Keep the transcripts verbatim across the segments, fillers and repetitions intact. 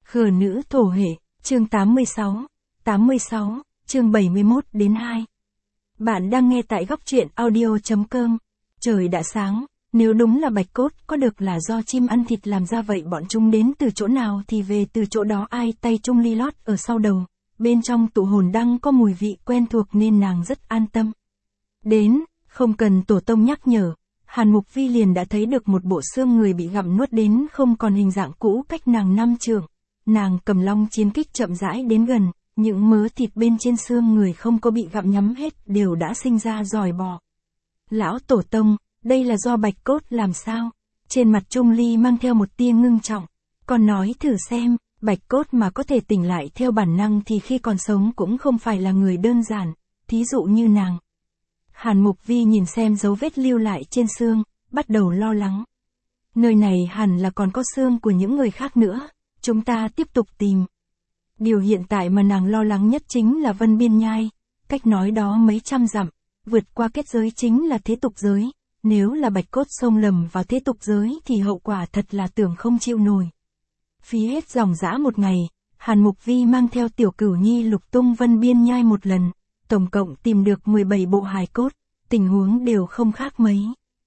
Khờ nữ thổ hệ, chương tám mươi sáu, tám mươi sáu, chương bảy mươi mốt đến hai. Bạn đang nghe tại góc truyện audio.com. Trời đã sáng, nếu đúng là bạch cốt có được là do chim ăn thịt làm ra vậy bọn chúng đến từ chỗ nào thì về từ chỗ đó. Ai tay Trung Ly lót ở sau đầu, bên trong tụ hồn đăng có mùi vị quen thuộc nên nàng rất an tâm. Đến, không cần tổ tông nhắc nhở, Hàn Mục Vi liền đã thấy được một bộ xương người bị gặm nuốt đến không còn hình dạng cũ cách nàng năm trượng. Nàng cầm long chiến kích chậm rãi đến gần, những mớ thịt bên trên xương người không có bị gặm nhấm hết đều đã sinh ra giòi bọ. Lão tổ tông, đây là do bạch cốt làm sao? Trên mặt Trung Ly mang theo một tia ngưng trọng. Con nói thử xem, bạch cốt mà có thể tỉnh lại theo bản năng thì khi còn sống cũng không phải là người đơn giản, thí dụ như nàng. Hàn Mục Vi nhìn xem dấu vết lưu lại trên xương, bắt đầu lo lắng. Nơi này hẳn là còn có xương của những người khác nữa, chúng ta tiếp tục tìm. Điều hiện tại mà nàng lo lắng nhất chính là Vân Biên Nhai, cách nói đó mấy trăm dặm, vượt qua kết giới chính là thế tục giới, nếu là bạch cốt xông lầm vào thế tục giới thì hậu quả thật là tưởng không chịu nổi. Phí hết dòng dã một ngày, Hàn Mục Vi mang theo Tiểu Cửu Nhi lục tung Vân Biên Nhai một lần, tổng cộng tìm được mười bảy bộ hài cốt, tình huống đều không khác mấy.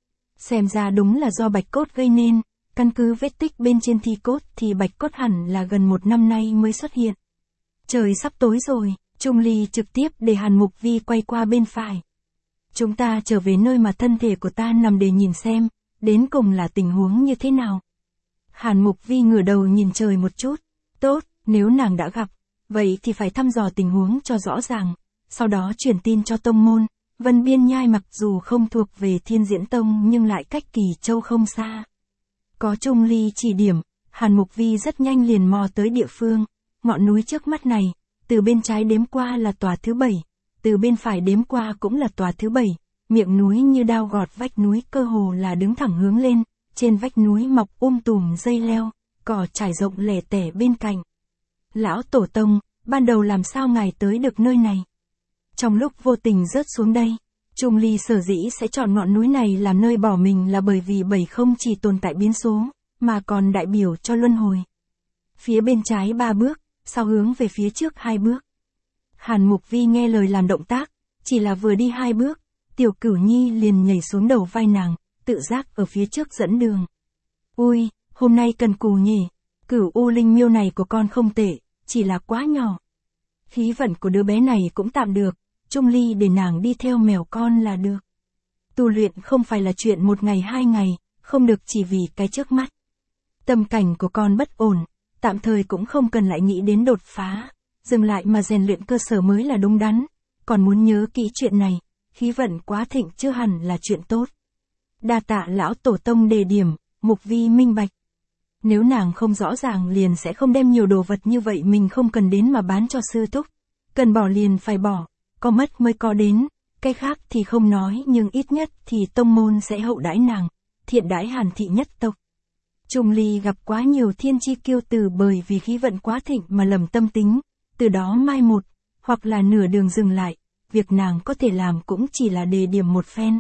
Xem ra đúng là do bạch cốt gây nên, căn cứ vết tích bên trên thi cốt thì bạch cốt hẳn là gần một năm nay mới xuất hiện. Trời sắp tối rồi, Trung Ly trực tiếp để Hàn Mục Vi quay qua bên phải. Chúng ta trở về nơi mà thân thể của ta nằm để nhìn xem, đến cùng là tình huống như thế nào. Hàn Mục Vi ngửa đầu nhìn trời một chút, tốt, nếu nàng đã gặp, vậy thì phải thăm dò tình huống cho rõ ràng, sau đó truyền tin cho tông môn. Vân Biên Nhai mặc dù không thuộc về Thiên Diễn Tông nhưng lại cách Kỳ Châu không xa. Có Trung Ly chỉ điểm, Hàn Mục Vi rất nhanh liền mò tới địa phương, ngọn núi trước mắt này, từ bên trái đếm qua là tòa thứ bảy, từ bên phải đếm qua cũng là tòa thứ bảy, miệng núi như đao gọt vách núi cơ hồ là đứng thẳng hướng lên, trên vách núi mọc um tùm dây leo, cỏ trải rộng lẻ tẻ bên cạnh. Lão Tổ Tông, ban đầu làm sao ngài tới được nơi này? Trong lúc vô tình rớt xuống đây, Trung Ly sở dĩ sẽ chọn ngọn núi này làm nơi bỏ mình là bởi vì bảy không chỉ tồn tại biến số, mà còn đại biểu cho luân hồi. Phía bên trái ba bước, sau hướng về phía trước hai bước. Hàn Mục Vi nghe lời làm động tác, chỉ là vừa đi hai bước, Tiểu Cửu Nhi liền nhảy xuống đầu vai nàng, tự giác ở phía trước dẫn đường. Ui, hôm nay cần cù nhỉ, Cửu U Linh Miêu này của con không tệ, chỉ là quá nhỏ. Khí vận của đứa bé này cũng tạm được, Trung Ly để nàng đi theo mèo con là được. Tu luyện không phải là chuyện một ngày hai ngày, không được chỉ vì cái trước mắt. Tâm cảnh của con bất ổn, tạm thời cũng không cần lại nghĩ đến đột phá, dừng lại mà rèn luyện cơ sở mới là đúng đắn. Còn muốn nhớ kỹ chuyện này, khí vận quá thịnh chưa hẳn là chuyện tốt. Đa tạ lão tổ tông đề điểm, Mục Vi minh bạch. Nếu nàng không rõ ràng liền sẽ không đem nhiều đồ vật như vậy mình không cần đến mà bán cho sư thúc. Cần bỏ liền phải bỏ, có mất mới có đến, cái khác thì không nói nhưng ít nhất thì tông môn sẽ hậu đãi nàng, thiện đãi Hàn thị nhất tộc. Trung Ly gặp quá nhiều thiên chi kiêu tử bởi vì khí vận quá thịnh mà lầm tâm tính, từ đó mai một, hoặc là nửa đường dừng lại, việc nàng có thể làm cũng chỉ là đề điểm một phen.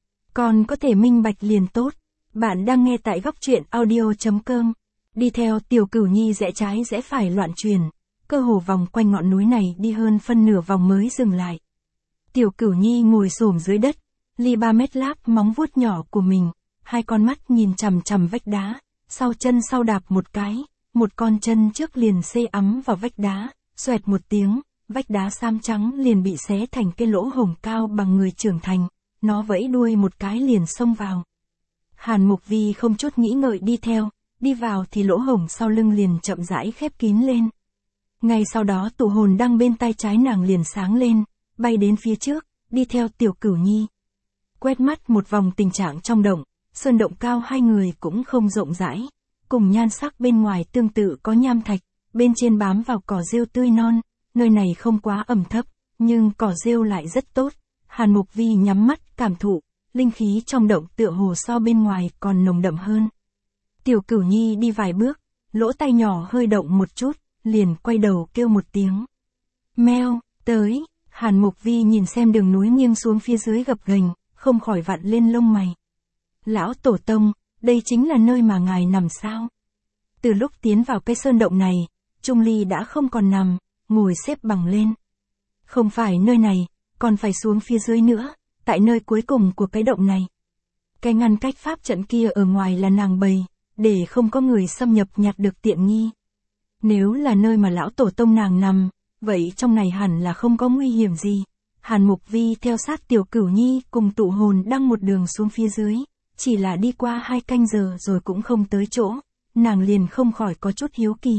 Còn có thể minh bạch liền tốt. Bạn đang nghe tại góc truyện audio.com. Đi theo Tiểu Cửu Nhi rẽ trái rẽ phải loạn truyền, cơ hồ vòng quanh ngọn núi này đi hơn phân nửa vòng mới dừng lại. Tiểu Cửu Nhi ngồi xổm dưới đất, ly ba mét láp móng vuốt nhỏ của mình, hai con mắt nhìn chằm chằm vách đá, sau chân sau đạp một cái, một con chân trước liền xê ấm vào vách đá, xoẹt một tiếng, vách đá xám trắng liền bị xé thành cái lỗ hổng cao bằng người trưởng thành, nó vẫy đuôi một cái liền xông vào. Hàn Mục Vi không chút nghĩ ngợi đi theo, đi vào thì lỗ hổng sau lưng liền chậm rãi khép kín lên. Ngay sau đó tụ hồn đăng bên tay trái nàng liền sáng lên, bay đến phía trước, đi theo Tiểu Cửu Nhi. Quét mắt một vòng tình trạng trong động, sơn động cao hai người cũng không rộng rãi, cùng nhan sắc bên ngoài tương tự có nham thạch, bên trên bám vào cỏ rêu tươi non, nơi này không quá ẩm thấp, nhưng cỏ rêu lại rất tốt. Hàn Mục Vi nhắm mắt cảm thụ, linh khí trong động tựa hồ so bên ngoài còn nồng đậm hơn. Tiểu Cửu Nhi đi vài bước, lỗ tai nhỏ hơi động một chút, liền quay đầu kêu một tiếng. Meo, tới, Hàn Mục Vi nhìn xem đường núi nghiêng xuống phía dưới gập ghềnh, không khỏi vặn lên lông mày. Lão Tổ Tông, đây chính là nơi mà ngài nằm sao? Từ lúc tiến vào cái sơn động này, Trung Ly đã không còn nằm, ngồi xếp bằng lên. Không phải nơi này, còn phải xuống phía dưới nữa, tại nơi cuối cùng của cái động này. Cái ngăn cách pháp trận kia ở ngoài là nàng bày, để không có người xâm nhập nhặt được tiện nghi. Nếu là nơi mà lão tổ tông nàng nằm, vậy trong này hẳn là không có nguy hiểm gì. Hàn Mục Vi theo sát Tiểu Cửu Nhi cùng tụ hồn đăng một đường xuống phía dưới, chỉ là đi qua hai canh giờ rồi cũng không tới chỗ, nàng liền không khỏi có chút hiếu kỳ.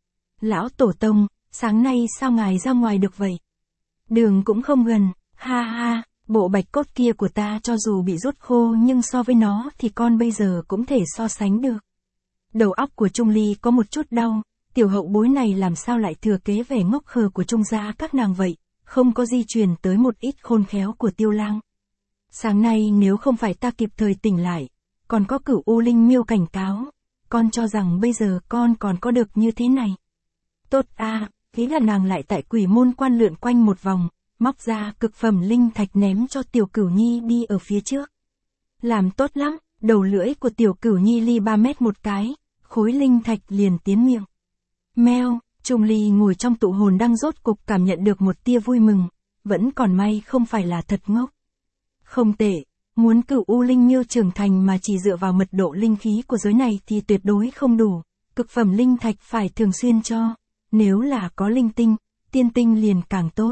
Lão tổ tông, sáng nay sao ngài ra ngoài được vậy? Đường cũng không gần, ha ha, bộ bạch cốt kia của ta cho dù bị rút khô nhưng so với nó thì con bây giờ cũng thể so sánh được. Đầu óc của Trung Ly có một chút đau, tiểu hậu bối này làm sao lại thừa kế vẻ ngốc khờ của Trung gia các nàng vậy, không có di truyền tới một ít khôn khéo của Tiêu Lang. Sáng nay nếu không phải ta kịp thời tỉnh lại, còn có Cửu U Linh Miêu cảnh cáo, con cho rằng bây giờ con còn có được như thế này. Tốt a, à, thế là nàng lại tại Quỷ Môn Quan lượn quanh một vòng, móc ra cực phẩm linh thạch ném cho Tiểu Cửu Nhi đi ở phía trước. Làm tốt lắm, đầu lưỡi của Tiểu Cửu Nhi ly ba mét một cái, khối linh thạch liền tiến miệng. Meo, Trung Ly ngồi trong tụ hồn đăng rốt cục cảm nhận được một tia vui mừng, vẫn còn may không phải là thật ngốc. Không tệ, muốn Cửu U Linh Miêu trưởng thành mà chỉ dựa vào mật độ linh khí của giới này thì tuyệt đối không đủ, cực phẩm linh thạch phải thường xuyên cho, nếu là có linh tinh, tiên tinh liền càng tốt.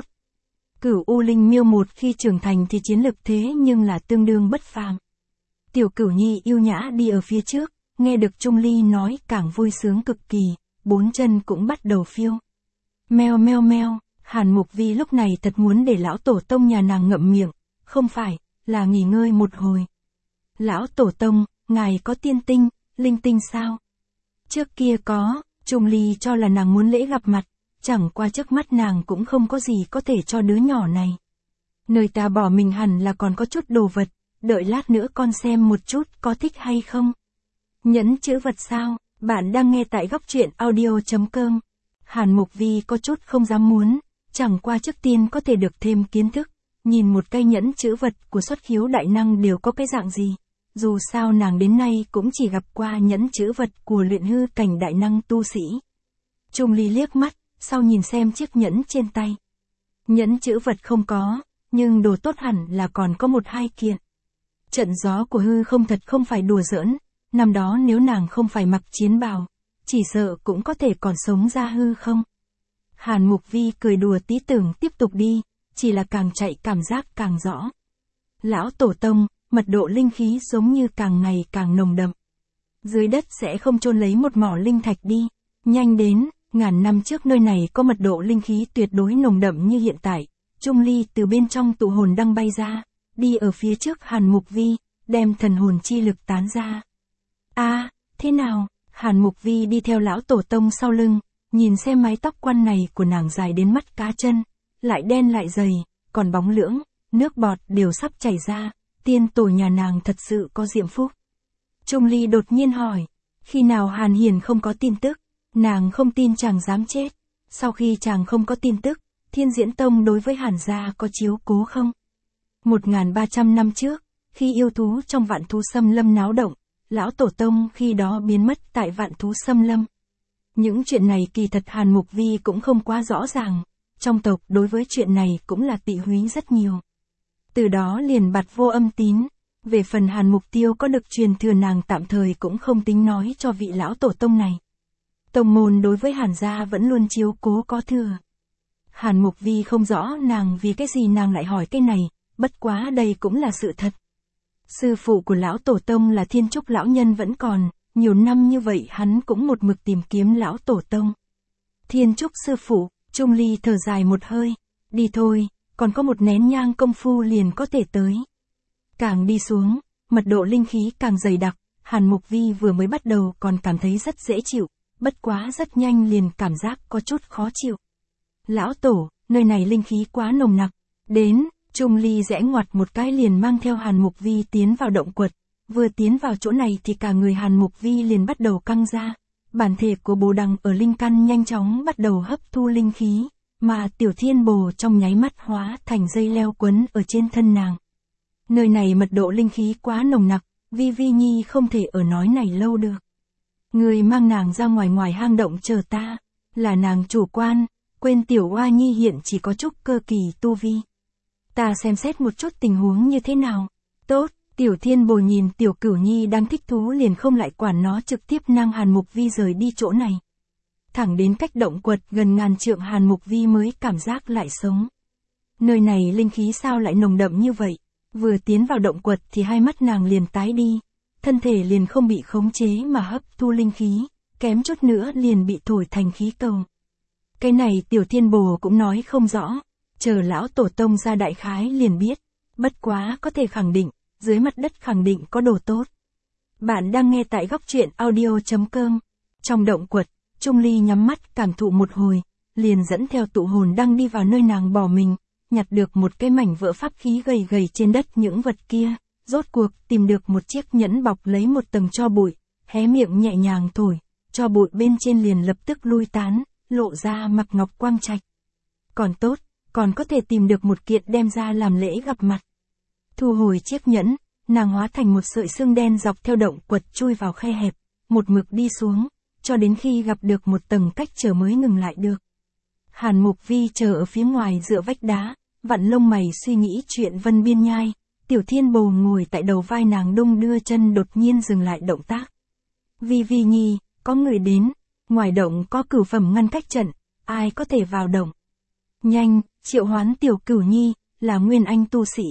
Cửu U Linh Miêu một khi trưởng thành thì chiến lực thế nhưng là tương đương bất phàm. Tiểu Cửu Nhi yêu nhã đi ở phía trước, nghe được Trung Ly nói càng vui sướng cực kỳ, bốn chân cũng bắt đầu phiêu. Meo meo meo, Hàn Mục Vi lúc này thật muốn để lão tổ tông nhà nàng ngậm miệng, không phải, là nghỉ ngơi một hồi. Lão tổ tông, ngài có tiên tinh, linh tinh sao? Trước kia có, Trung Ly cho là nàng muốn lễ gặp mặt, chẳng qua trước mắt nàng cũng không có gì có thể cho đứa nhỏ này. Nơi ta bỏ mình hẳn là còn có chút đồ vật, đợi lát nữa con xem một chút có thích hay không. Nhẫn chữ vật sao? Bạn đang nghe tại góc truyện audio chấm com. Hàn Mục Vi có chút không dám muốn, chẳng qua trước tiên có thể được thêm kiến thức, nhìn một cây nhẫn chữ vật của xuất khiếu đại năng đều có cái dạng gì. Dù sao nàng đến nay cũng chỉ gặp qua nhẫn chữ vật của luyện hư cảnh đại năng tu sĩ. Trung Ly liếc mắt, sau nhìn xem chiếc nhẫn trên tay. Nhẫn chữ vật không có, nhưng đồ tốt hẳn là còn có một hai kiện. Trận gió của hư không thật không phải đùa giỡn, năm đó nếu nàng không phải mặc chiến bào, chỉ sợ cũng có thể còn sống ra hư không. Hàn Mục Vi cười đùa tí tưởng tiếp tục đi, chỉ là càng chạy cảm giác càng rõ. Lão tổ tông, mật độ linh khí giống như càng ngày càng nồng đậm. Dưới đất sẽ không chôn lấy một mỏ linh thạch đi, nhanh đến, ngàn năm trước nơi này có mật độ linh khí tuyệt đối nồng đậm như hiện tại. Trung Ly từ bên trong tụ hồn đăng bay ra, đi ở phía trước Hàn Mục Vi, đem thần hồn chi lực tán ra. A, à, thế nào? Hàn Mục Vi đi theo lão tổ tông sau lưng, nhìn xem mái tóc quăn này của nàng dài đến mắt cá chân, lại đen lại dày, còn bóng lưỡng, nước bọt đều sắp chảy ra, tiên tổ nhà nàng thật sự có diệm phúc. Trung Ly đột nhiên hỏi, khi nào Hàn Hiền không có tin tức, nàng không tin chàng dám chết, sau khi chàng không có tin tức, Thiên Diễn Tông đối với Hàn gia có chiếu cố không? một nghìn ba trăm năm trước, khi yêu thú trong Vạn Thú Xâm Lâm náo động, lão tổ tông khi đó biến mất tại Vạn Thú Xâm Lâm. Những chuyện này kỳ thật Hàn Mục Vi cũng không quá rõ ràng, trong tộc đối với chuyện này cũng là tị húy rất nhiều. Từ đó liền bặt vô âm tín, về phần Hàn Mục Tiêu có được truyền thừa nàng tạm thời cũng không tính nói cho vị lão tổ tông này. Tông môn đối với Hàn gia vẫn luôn chiếu cố có thừa. Hàn Mục Vi không rõ nàng vì cái gì nàng lại hỏi cái này, bất quá đây cũng là sự thật. Sư phụ của lão tổ tông là Thiên Trúc lão nhân vẫn còn, nhiều năm như vậy hắn cũng một mực tìm kiếm lão tổ tông. Thiên Trúc sư phụ, Trung Ly thở dài một hơi, đi thôi, còn có một nén nhang công phu liền có thể tới. Càng đi xuống, mật độ linh khí càng dày đặc, Hàn Mục Vi vừa mới bắt đầu còn cảm thấy rất dễ chịu, bất quá rất nhanh liền cảm giác có chút khó chịu. Lão tổ, nơi này linh khí quá nồng nặc, đến, Trung Ly rẽ ngoặt một cái liền mang theo Hàn Mục Vi tiến vào động quật, vừa tiến vào chỗ này thì cả người Hàn Mục Vi liền bắt đầu căng ra, bản thể của bồ đằng ở linh căn nhanh chóng bắt đầu hấp thu linh khí, mà tiểu thiên bồ trong nháy mắt hóa thành dây leo quấn ở trên thân nàng. Nơi này mật độ linh khí quá nồng nặc, Vi Vi Nhi không thể ở nói này lâu được. Người mang nàng ra ngoài ngoài hang động chờ ta, Là nàng chủ quan, quên tiểu oa nhi hiện chỉ có chút cơ kỳ tu vi. Ta xem xét một chút tình huống như thế nào. Tốt, tiểu thiên bồ nhìn tiểu cửu nhi đang thích thú liền không lại quản nó, trực tiếp năng Hàn Mục Vi rời đi chỗ này. Thẳng đến cách động quật gần ngàn trượng Hàn Mục Vi mới cảm giác lại sống. Nơi này linh khí sao lại nồng đậm như vậy? Vừa tiến vào động quật thì hai mắt nàng liền tái đi, thân thể liền không bị khống chế mà hấp thu linh khí, kém chút nữa liền bị thổi thành khí cầu. Cái này tiểu thiên bồ cũng nói không rõ, chờ lão tổ tông ra đại khái liền biết, bất quá có thể khẳng định, dưới mặt đất khẳng định có đồ tốt. Bạn đang nghe tại góc truyện audio chấm com. Trong động quật, Trung Ly nhắm mắt cảm thụ một hồi, liền dẫn theo tụ hồn đăng đi vào nơi nàng bỏ mình, nhặt được một cái mảnh vỡ pháp khí gầy gầy trên đất những vật kia, rốt cuộc tìm được một chiếc nhẫn bọc lấy một tầng tro bụi, hé miệng nhẹ nhàng thổi, tro bụi bên trên liền lập tức lui tán, lộ ra mặc ngọc quang trạch. Còn tốt, còn có thể tìm được một kiện đem ra làm lễ gặp mặt. Thu hồi chiếc nhẫn, nàng hóa thành một sợi xương đen dọc theo động quật chui vào khe hẹp, một mực đi xuống, cho đến khi gặp được một tầng cách trở mới ngừng lại được. Hàn Mục Vi chờ ở phía ngoài dựa vách đá, vặn lông mày suy nghĩ chuyện Vân Biên Nhai, tiểu thiên bồ ngồi tại đầu vai nàng đung đưa chân đột nhiên dừng lại động tác. Vi Vi Nhi, có người đến, ngoài động có cửu phẩm ngăn cách trận, ai có thể vào động? Nhanh, triệu hoán tiểu cửu nhi, là nguyên anh tu sĩ.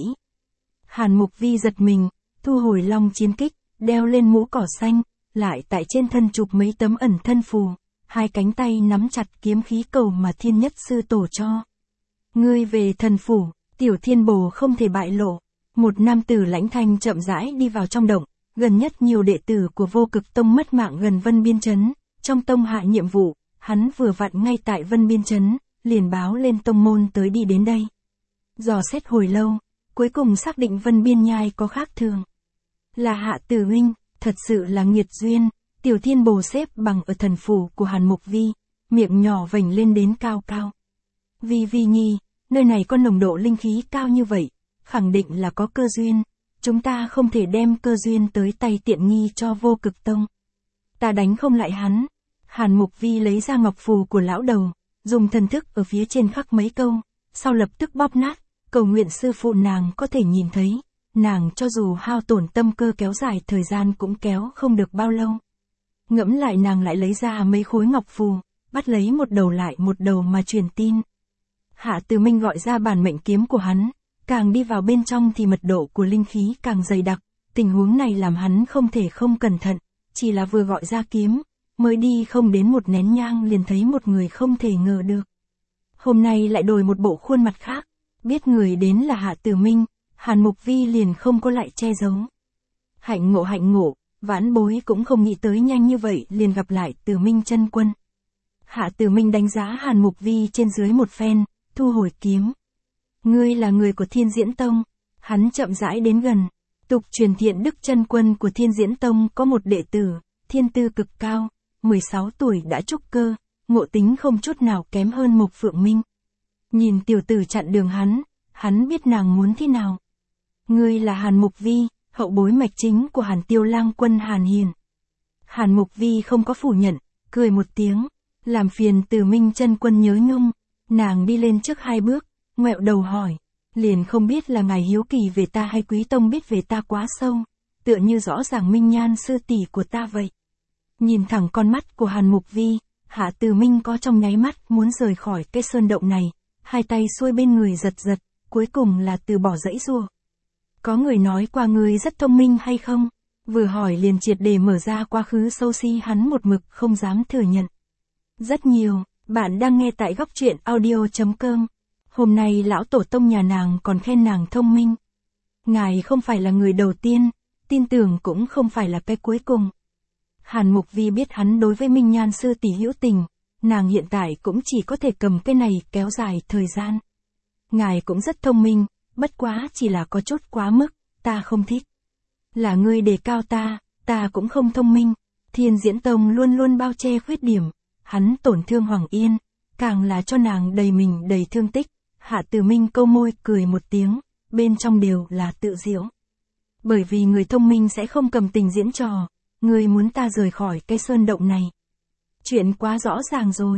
Hàn Mục Vi giật mình, thu hồi long chiến kích, đeo lên mũ cỏ xanh, lại tại trên thân chụp mấy tấm ẩn thân phù, hai cánh tay nắm chặt kiếm khí cầu mà thiên nhất sư tổ cho. Ngươi về thần phủ, tiểu thiên bồ không thể bại lộ. Một nam tử lãnh thanh chậm rãi đi vào trong động, gần nhất nhiều đệ tử của Vô Cực Tông mất mạng gần Vân Biên Trấn, trong tông hạ nhiệm vụ, hắn vừa vặn ngay tại Vân Biên Trấn, liền báo lên tông môn tới đi đến đây. Dò xét hồi lâu, cuối cùng xác định Vân Biên Nhai có khác thường. Là Hạ Tử huynh, thật sự là nghiệt duyên, tiểu thiên bồ xếp bằng ở thần phủ của Hàn Mục Vi, miệng nhỏ vểnh lên đến cao cao. Vi Vi Nhi, nơi này có nồng độ linh khí cao như vậy, khẳng định là có cơ duyên, chúng ta không thể đem cơ duyên tới tay tiện nghi cho Vô Cực Tông. Ta đánh không lại hắn. Hàn Mục Vi lấy ra ngọc phù của lão đầu, dùng thần thức ở phía trên khắc mấy câu, sau lập tức bóp nát, cầu nguyện sư phụ nàng có thể nhìn thấy, nàng cho dù hao tổn tâm cơ kéo dài thời gian cũng kéo không được bao lâu. Ngẫm lại nàng lại lấy ra mấy khối ngọc phù, bắt lấy một đầu lại một đầu mà truyền tin. Hạ Từ Minh gọi ra bản mệnh kiếm của hắn, càng đi vào bên trong thì mật độ của linh khí càng dày đặc, tình huống này làm hắn không thể không cẩn thận, chỉ là vừa gọi ra kiếm, mới đi không đến một nén nhang liền thấy một người không thể ngờ được. Hôm nay lại đổi một bộ khuôn mặt khác, biết người đến là Hạ Tử Minh, Hàn Mục Vi liền không có lại che giấu. Hạnh ngộ hạnh ngộ, vãn bối cũng không nghĩ tới nhanh như vậy liền gặp lại Tử Minh chân quân. Hạ Tử Minh đánh giá Hàn Mục Vi trên dưới một phen, thu hồi kiếm. Ngươi là người của Thiên Diễn Tông. Hắn chậm rãi đến gần. Tục truyền Thiện Đức chân quân của Thiên Diễn Tông có một đệ tử, thiên tư cực cao, mười sáu tuổi đã trúc cơ, ngộ tính không chút nào kém hơn Mộc Phượng Minh. Nhìn tiểu tử chặn đường hắn, hắn biết nàng muốn thế nào. Ngươi là Hàn Mục Vi, hậu bối mạch chính của Hàn Tiêu Lang quân Hàn Hiền. Hàn Mục Vi không có phủ nhận, cười một tiếng, làm phiền Tử Minh chân quân nhớ nhung. Nàng đi lên trước hai bước, ngoẹo đầu hỏi, liền không biết là ngài hiếu kỳ về ta hay quý tông biết về ta quá sâu, tựa như rõ ràng Minh Nhan sư tỷ của ta vậy. Nhìn thẳng con mắt của Hàn Mục Vi, Hạ Từ Minh có trong nháy mắt muốn rời khỏi cái sơn động này, hai tay xuôi bên người giật giật, cuối cùng là từ bỏ dãy giụa. Có người nói qua ngươi rất thông minh hay không? Vừa hỏi liền triệt để mở ra quá khứ sâu si hắn một mực không dám thừa nhận. Rất nhiều. Bạn đang nghe tại góc truyện audio chấm com. Hôm nay lão tổ tông nhà nàng còn khen nàng thông minh. Ngài không phải là người đầu tiên, tin tưởng cũng không phải là cái cuối cùng. Hàn Mục Vi biết hắn đối với Minh Nhan sư tỷ hữu tình, nàng hiện tại cũng chỉ có thể cầm cái này kéo dài thời gian. Ngài cũng rất thông minh, bất quá chỉ là có chút quá mức, ta không thích. Là ngươi đề cao ta, ta cũng không thông minh. Thiên Diễn Tông luôn luôn bao che khuyết điểm. Hắn tổn thương Hoàng Yên, càng là cho nàng đầy mình đầy thương tích. Hạ Tử Minh câu môi cười một tiếng, bên trong đều là tự giễu. Bởi vì người thông minh sẽ không cầm tình diễn trò, người muốn ta rời khỏi cái sơn động này. Chuyện quá rõ ràng rồi.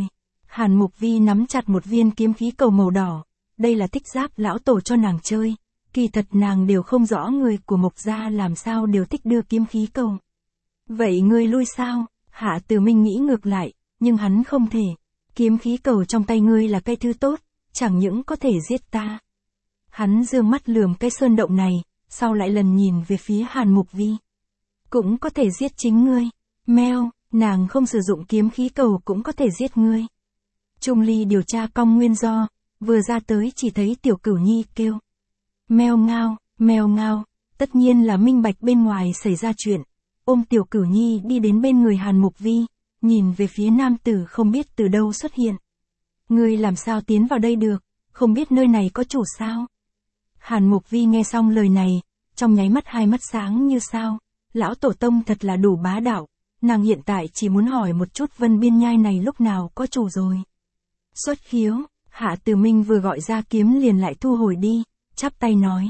Hàn Mục Vi nắm chặt một viên kiếm khí cầu màu đỏ, đây là tích giáp lão tổ cho nàng chơi, kỳ thật nàng đều không rõ người của Mộc gia làm sao đều thích đưa kiếm khí cầu. Vậy ngươi lui sao? Hạ Từ Minh nghĩ ngược lại, nhưng hắn không thể. Kiếm khí cầu trong tay ngươi là cây thứ tốt, chẳng những có thể giết ta. Hắn dương mắt lườm cái sơn động này, sau lại lần nhìn về phía Hàn Mục Vi. Cũng có thể giết chính ngươi. Meo, nàng không sử dụng kiếm khí cầu cũng có thể giết ngươi. Trung Ly điều tra cong nguyên do, vừa ra tới chỉ thấy Tiểu Cửu Nhi kêu. Meo ngao, meo ngao, tất nhiên là minh bạch bên ngoài xảy ra chuyện. Ôm Tiểu Cửu Nhi đi đến bên người Hàn Mục Vi, nhìn về phía nam tử không biết từ đâu xuất hiện. Ngươi làm sao tiến vào đây được, không biết nơi này có chủ sao? Hàn Mục Vi nghe xong lời này, trong nháy mắt hai mắt sáng như sao, lão tổ tông thật là đủ bá đạo, nàng hiện tại chỉ muốn hỏi một chút Vân Biên Nhai này lúc nào có chủ rồi. Xuất khiếu, Hạ Từ Minh vừa gọi ra kiếm liền lại thu hồi đi, chắp tay nói.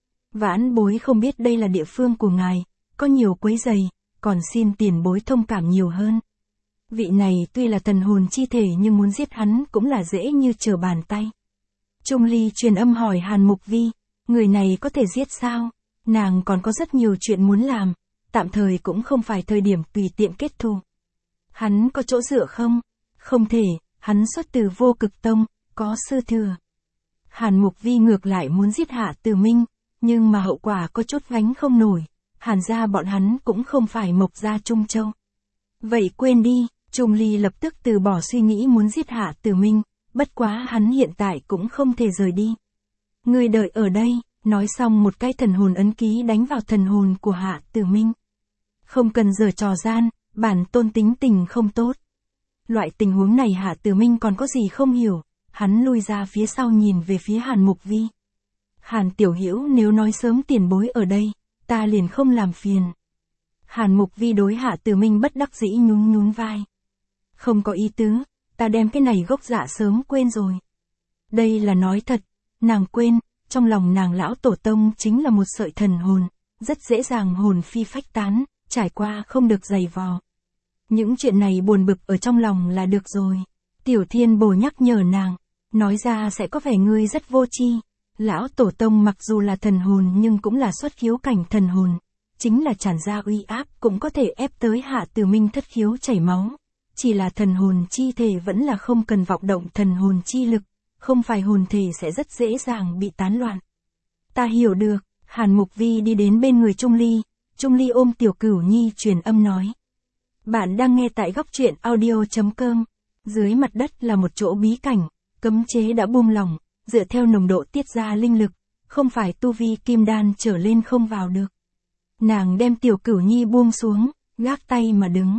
Vãn bối không biết đây là địa phương của ngài, có nhiều quấy rầy, còn xin tiền bối thông cảm nhiều hơn. Vị này tuy là thần hồn chi thể nhưng muốn giết hắn cũng là dễ như trở bàn tay. Trung Ly truyền âm hỏi Hàn Mục Vi, người này có thể giết sao? Nàng còn có rất nhiều chuyện muốn làm, tạm thời cũng không phải thời điểm tùy tiện kết thù. Hắn có chỗ dựa không? Không thể, hắn xuất từ Vô Cực Tông, có sư thừa. Hàn Mục Vi ngược lại muốn giết Hạ Từ Minh, nhưng mà hậu quả có chút gánh không nổi. Hàn gia bọn hắn cũng không phải Mộc gia Trung Châu. Vậy quên đi, Trung Ly lập tức từ bỏ suy nghĩ muốn giết Hạ Từ Minh, bất quá hắn hiện tại cũng không thể rời đi. Ngươi đợi ở đây, nói xong một cái thần hồn ấn ký đánh vào thần hồn của Hạ Từ Minh. Không cần giở trò gian, bản tôn tính tình không tốt. Loại tình huống này Hạ Từ Minh còn có gì không hiểu, hắn lui ra phía sau nhìn về phía Hàn Mục Vi. Hàn tiểu hữu nếu nói sớm tiền bối ở đây, ta liền không làm phiền. Hàn Mục Vi đối Hạ Từ Minh bất đắc dĩ nhún nhún vai. Không có ý tứ, ta đem cái này gốc dạ sớm quên rồi. Đây là nói thật, nàng quên, trong lòng nàng lão tổ tông chính là một sợi thần hồn, rất dễ dàng hồn phi phách tán, trải qua không được dày vò. Những chuyện này buồn bực ở trong lòng là được rồi. Tiểu Thiên Bồ nhắc nhở nàng, nói ra sẽ có vẻ ngươi rất vô tri. Lão tổ tông mặc dù là thần hồn nhưng cũng là xuất khiếu cảnh thần hồn, chính là tràn ra uy áp cũng có thể ép tới Hạ Từ Minh thất khiếu chảy máu. Chỉ là thần hồn chi thể vẫn là không cần vọng động thần hồn chi lực, không phải hồn thể sẽ rất dễ dàng bị tán loạn. Ta hiểu được, Hàn Mục Vi đi đến bên người Trung Ly, Trung Ly ôm Tiểu Cửu Nhi truyền âm nói. Bạn đang nghe tại góc truyện audio chấm com, dưới mặt đất là một chỗ bí cảnh, cấm chế đã buông lỏng, dựa theo nồng độ tiết ra linh lực, không phải tu vi kim đan trở lên không vào được. Nàng đem Tiểu Cửu Nhi buông xuống, gác tay mà đứng.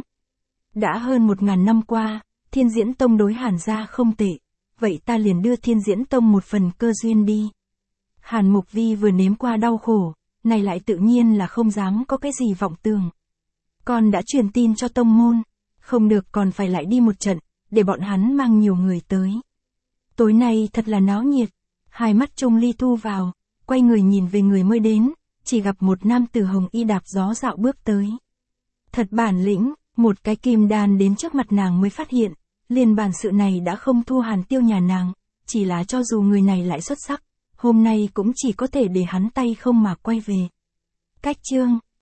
Đã hơn một ngàn năm qua, Thiên Diễn Tông đối Hàn gia không tệ, vậy ta liền đưa Thiên Diễn Tông một phần cơ duyên đi. Hàn Mục Vi vừa nếm qua đau khổ, này lại tự nhiên là không dám có cái gì vọng tưởng. Con đã truyền tin cho tông môn, không được còn phải lại đi một trận, để bọn hắn mang nhiều người tới. Tối nay thật là náo nhiệt, hai mắt Trung Ly thu vào, quay người nhìn về người mới đến, chỉ gặp một nam tử hồng y đạp gió dạo bước tới. Thật bản lĩnh, một cái kim đan đến trước mặt nàng mới phát hiện, liền bản sự này đã không thua Hàn Tiêu nhà nàng, chỉ là cho dù người này lại xuất sắc, hôm nay cũng chỉ có thể để hắn tay không mà quay về. Cách chương